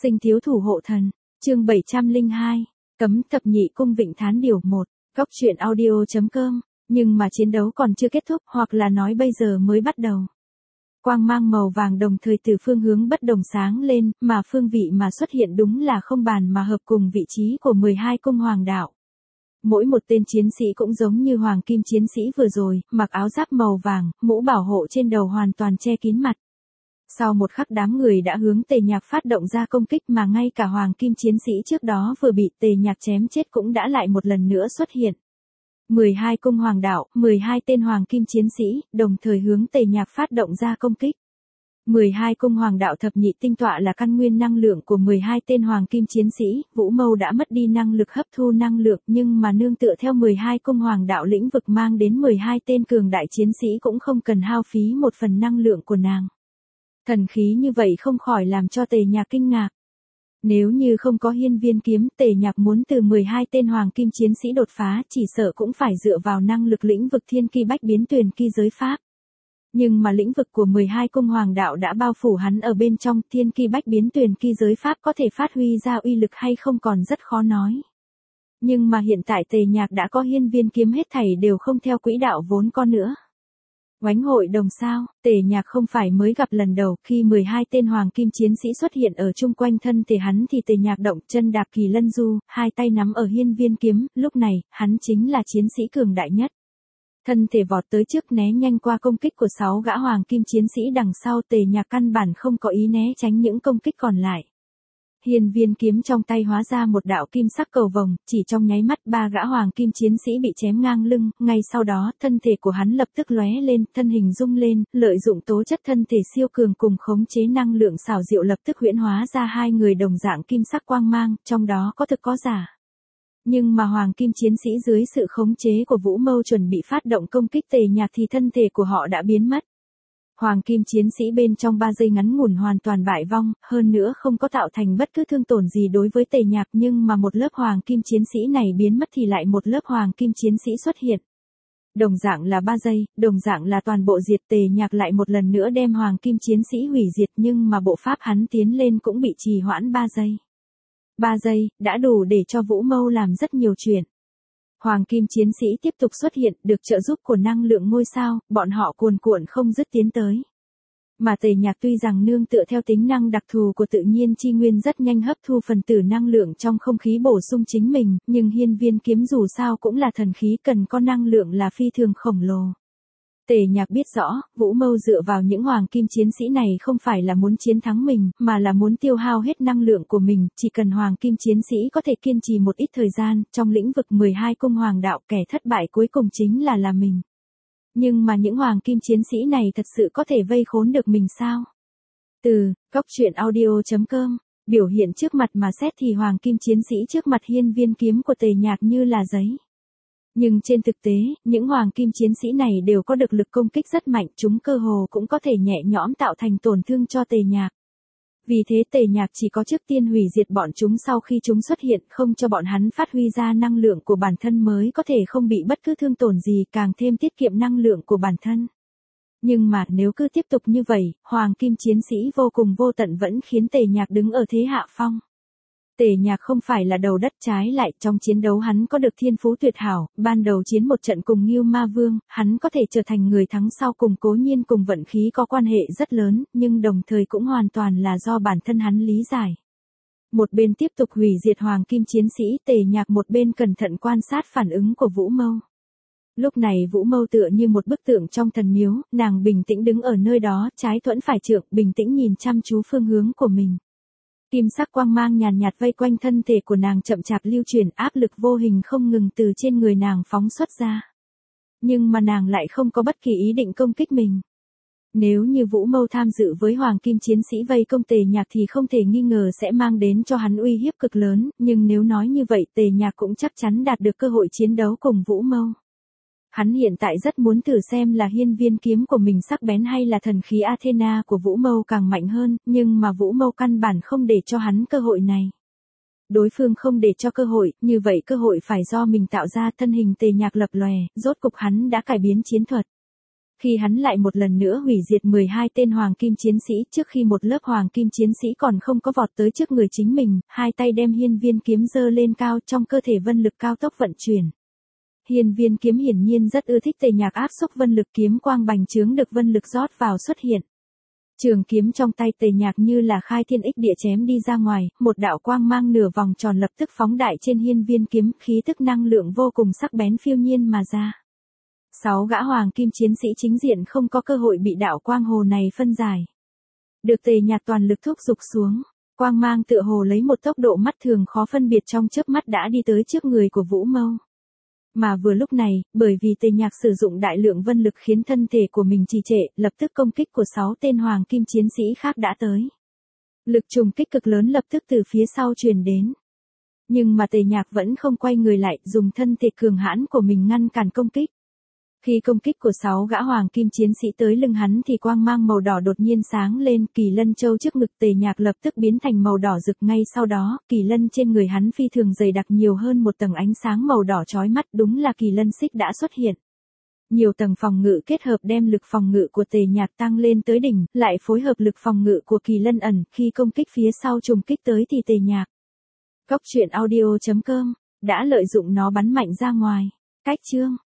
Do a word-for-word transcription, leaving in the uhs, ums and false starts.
Sinh thiếu thủ hộ thần, chương bảy trăm lẻ hai, cấm thập nhị cung Vịnh Thán điều một, góc truyện audio.com, nhưng mà chiến đấu còn chưa kết thúc hoặc là nói bây giờ mới bắt đầu. Quang mang màu vàng đồng thời từ phương hướng bất đồng sáng lên, mà phương vị mà xuất hiện đúng là không bàn mà hợp cùng vị trí của mười hai cung hoàng đạo. Mỗi một tên chiến sĩ cũng giống như hoàng kim chiến sĩ vừa rồi, mặc áo giáp màu vàng, mũ bảo hộ trên đầu hoàn toàn che kín mặt. Sau một khắc đám người đã hướng Tề Nhạc phát động ra công kích mà ngay cả hoàng kim chiến sĩ trước đó vừa bị Tề Nhạc chém chết cũng đã lại một lần nữa xuất hiện. mười hai cung hoàng đạo, mười hai tên hoàng kim chiến sĩ, đồng thời hướng Tề Nhạc phát động ra công kích. mười hai cung hoàng đạo thập nhị tinh tọa là căn nguyên năng lượng của mười hai tên hoàng kim chiến sĩ, Vũ Mâu đã mất đi năng lực hấp thu năng lượng nhưng mà nương tựa theo mười hai cung hoàng đạo lĩnh vực mang đến mười hai tên cường đại chiến sĩ cũng không cần hao phí một phần năng lượng của nàng. Thần khí như vậy không khỏi làm cho Tề Nhạc kinh ngạc. Nếu như không có hiên viên kiếm, Tề Nhạc muốn từ mười hai tên hoàng kim chiến sĩ đột phá chỉ sợ cũng phải dựa vào năng lực lĩnh vực thiên ki bách biến tuyền ki giới pháp. Nhưng mà lĩnh vực của mười hai cung hoàng đạo đã bao phủ hắn ở bên trong, thiên ki bách biến tuyền ki giới pháp có thể phát huy ra uy lực hay không còn rất khó nói. Nhưng mà hiện tại Tề Nhạc đã có hiên viên kiếm hết thảy đều không theo quỹ đạo vốn có nữa. Oánh hội đồng sao, Tề Nhạc không phải mới gặp lần đầu, khi mười hai tên hoàng kim chiến sĩ xuất hiện ở chung quanh thân thể hắn thì Tề Nhạc động chân đạp kỳ lân du, hai tay nắm ở hiên viên kiếm, lúc này, hắn chính là chiến sĩ cường đại nhất. Thân thể vọt tới trước né nhanh qua công kích của sáu gã hoàng kim chiến sĩ đằng sau, Tề Nhạc căn bản không có ý né tránh những công kích còn lại. Hiên viên kiếm trong tay hóa ra một đạo kim sắc cầu vồng, chỉ trong nháy mắt ba gã hoàng kim chiến sĩ bị chém ngang lưng, ngay sau đó thân thể của hắn lập tức lóe lên, thân hình rung lên, lợi dụng tố chất thân thể siêu cường cùng khống chế năng lượng xảo diệu lập tức huyễn hóa ra hai người đồng dạng kim sắc quang mang, trong đó có thực có giả. Nhưng mà hoàng kim chiến sĩ dưới sự khống chế của Vũ Mâu chuẩn bị phát động công kích Tề Nhạc thì thân thể của họ đã biến mất. Hoàng kim chiến sĩ bên trong ba giây ngắn ngủn hoàn toàn bại vong, hơn nữa không có tạo thành bất cứ thương tổn gì đối với Tề Nhạc, nhưng mà một lớp hoàng kim chiến sĩ này biến mất thì lại một lớp hoàng kim chiến sĩ xuất hiện. Đồng dạng là ba giây, đồng dạng là toàn bộ diệt, Tề Nhạc lại một lần nữa đem hoàng kim chiến sĩ hủy diệt nhưng mà bộ pháp hắn tiến lên cũng bị trì hoãn ba giây. ba giây, đã đủ để cho Vũ Mâu làm rất nhiều chuyện. Hoàng kim chiến sĩ tiếp tục xuất hiện, được trợ giúp của năng lượng ngôi sao, bọn họ cuồn cuộn không dứt tiến tới. Mà Tề Nhạc tuy rằng nương tựa theo tính năng đặc thù của tự nhiên chi nguyên rất nhanh hấp thu phần tử năng lượng trong không khí bổ sung chính mình, nhưng hiên viên kiếm dù sao cũng là thần khí cần có năng lượng là phi thường khổng lồ. Tề Nhạc biết rõ, Vũ Mâu dựa vào những hoàng kim chiến sĩ này không phải là muốn chiến thắng mình, mà là muốn tiêu hao hết năng lượng của mình, chỉ cần hoàng kim chiến sĩ có thể kiên trì một ít thời gian, trong lĩnh vực mười hai cung hoàng đạo kẻ thất bại cuối cùng chính là là mình. Nhưng mà những hoàng kim chiến sĩ này thật sự có thể vây khốn được mình sao? Từ, góc truyện audio.com, biểu hiện trước mặt mà xét thì hoàng kim chiến sĩ trước mặt hiên viên kiếm của Tề Nhạc như là giấy. Nhưng trên thực tế, những hoàng kim chiến sĩ này đều có được lực công kích rất mạnh, chúng cơ hồ cũng có thể nhẹ nhõm tạo thành tổn thương cho Tề Nhạc. Vì thế Tề Nhạc chỉ có trước tiên hủy diệt bọn chúng sau khi chúng xuất hiện, không cho bọn hắn phát huy ra năng lượng của bản thân mới có thể không bị bất cứ thương tổn gì, càng thêm tiết kiệm năng lượng của bản thân. Nhưng mà nếu cứ tiếp tục như vậy, hoàng kim chiến sĩ vô cùng vô tận vẫn khiến Tề Nhạc đứng ở thế hạ phong. Tề Nhạc không phải là đầu đất, trái lại trong chiến đấu hắn có được thiên phú tuyệt hảo, ban đầu chiến một trận cùng Ngưu Ma Vương, hắn có thể trở thành người thắng sau cùng cố nhiên cùng vận khí có quan hệ rất lớn, nhưng đồng thời cũng hoàn toàn là do bản thân hắn lý giải. Một bên tiếp tục hủy diệt hoàng kim chiến sĩ, Tề Nhạc một bên cẩn thận quan sát phản ứng của Vũ Mâu. Lúc này Vũ Mâu tựa như một bức tượng trong thần miếu, nàng bình tĩnh đứng ở nơi đó, trái thuẫn phải trượng, bình tĩnh nhìn chăm chú phương hướng của mình. Kim sắc quang mang nhàn nhạt vây quanh thân thể của nàng chậm chạp lưu truyền, áp lực vô hình không ngừng từ trên người nàng phóng xuất ra. Nhưng mà nàng lại không có bất kỳ ý định công kích mình. Nếu như Vũ Mâu tham dự với hoàng kim chiến sĩ vây công Tề Nhạc thì không thể nghi ngờ sẽ mang đến cho hắn uy hiếp cực lớn, nhưng nếu nói như vậy Tề Nhạc cũng chắc chắn đạt được cơ hội chiến đấu cùng Vũ Mâu. Hắn hiện tại rất muốn thử xem là hiên viên kiếm của mình sắc bén hay là thần khí Athena của Vũ Mâu càng mạnh hơn, nhưng mà Vũ Mâu căn bản không để cho hắn cơ hội này. Đối phương không để cho cơ hội, như vậy cơ hội phải do mình tạo ra. Thân hình Tề Nhạc lập lòe, rốt cục hắn đã cải biến chiến thuật. Khi hắn lại một lần nữa hủy diệt mười hai tên hoàng kim chiến sĩ trước khi một lớp hoàng kim chiến sĩ còn không có vọt tới trước người chính mình, hai tay đem hiên viên kiếm giơ lên cao trong cơ thể vân lực cao tốc vận chuyển. Hiên viên kiếm hiển nhiên rất ưa thích Tề Nhạc áp xúc vân lực kiếm quang bành trướng được vân lực rót vào xuất hiện. Trường kiếm trong tay Tề Nhạc như là khai thiên ích địa chém đi ra ngoài, một đạo quang mang nửa vòng tròn lập tức phóng đại trên hiên viên kiếm, khí tức năng lượng vô cùng sắc bén phiêu nhiên mà ra. Sáu gã hoàng kim chiến sĩ chính diện không có cơ hội bị đạo quang hồ này phân giải. Được Tề Nhạc toàn lực thúc giục xuống, quang mang tựa hồ lấy một tốc độ mắt thường khó phân biệt trong chớp mắt đã đi tới trước người của Vũ Mâu. Mà vừa lúc này, bởi vì Tề Nhạc sử dụng đại lượng vân lực khiến thân thể của mình trì trệ, lập tức công kích của sáu tên hoàng kim chiến sĩ khác đã tới. Lực trùng kích cực lớn lập tức từ phía sau truyền đến. Nhưng mà Tề Nhạc vẫn không quay người lại, dùng thân thể cường hãn của mình ngăn cản công kích. Khi công kích của sáu gã hoàng kim chiến sĩ tới lưng hắn thì quang mang màu đỏ đột nhiên sáng lên, kỳ lân châu trước ngực Tề Nhạc lập tức biến thành màu đỏ rực, ngay sau đó, kỳ lân trên người hắn phi thường dày đặc nhiều hơn một tầng ánh sáng màu đỏ chói mắt, đúng là kỳ lân xích đã xuất hiện. Nhiều tầng phòng ngự kết hợp đem lực phòng ngự của Tề Nhạc tăng lên tới đỉnh, lại phối hợp lực phòng ngự của kỳ lân ẩn, khi công kích phía sau trùng kích tới thì Tề Nhạc. Góc truyện audio chấm com đã lợi dụng nó bắn mạnh ra ngoài. Cách chương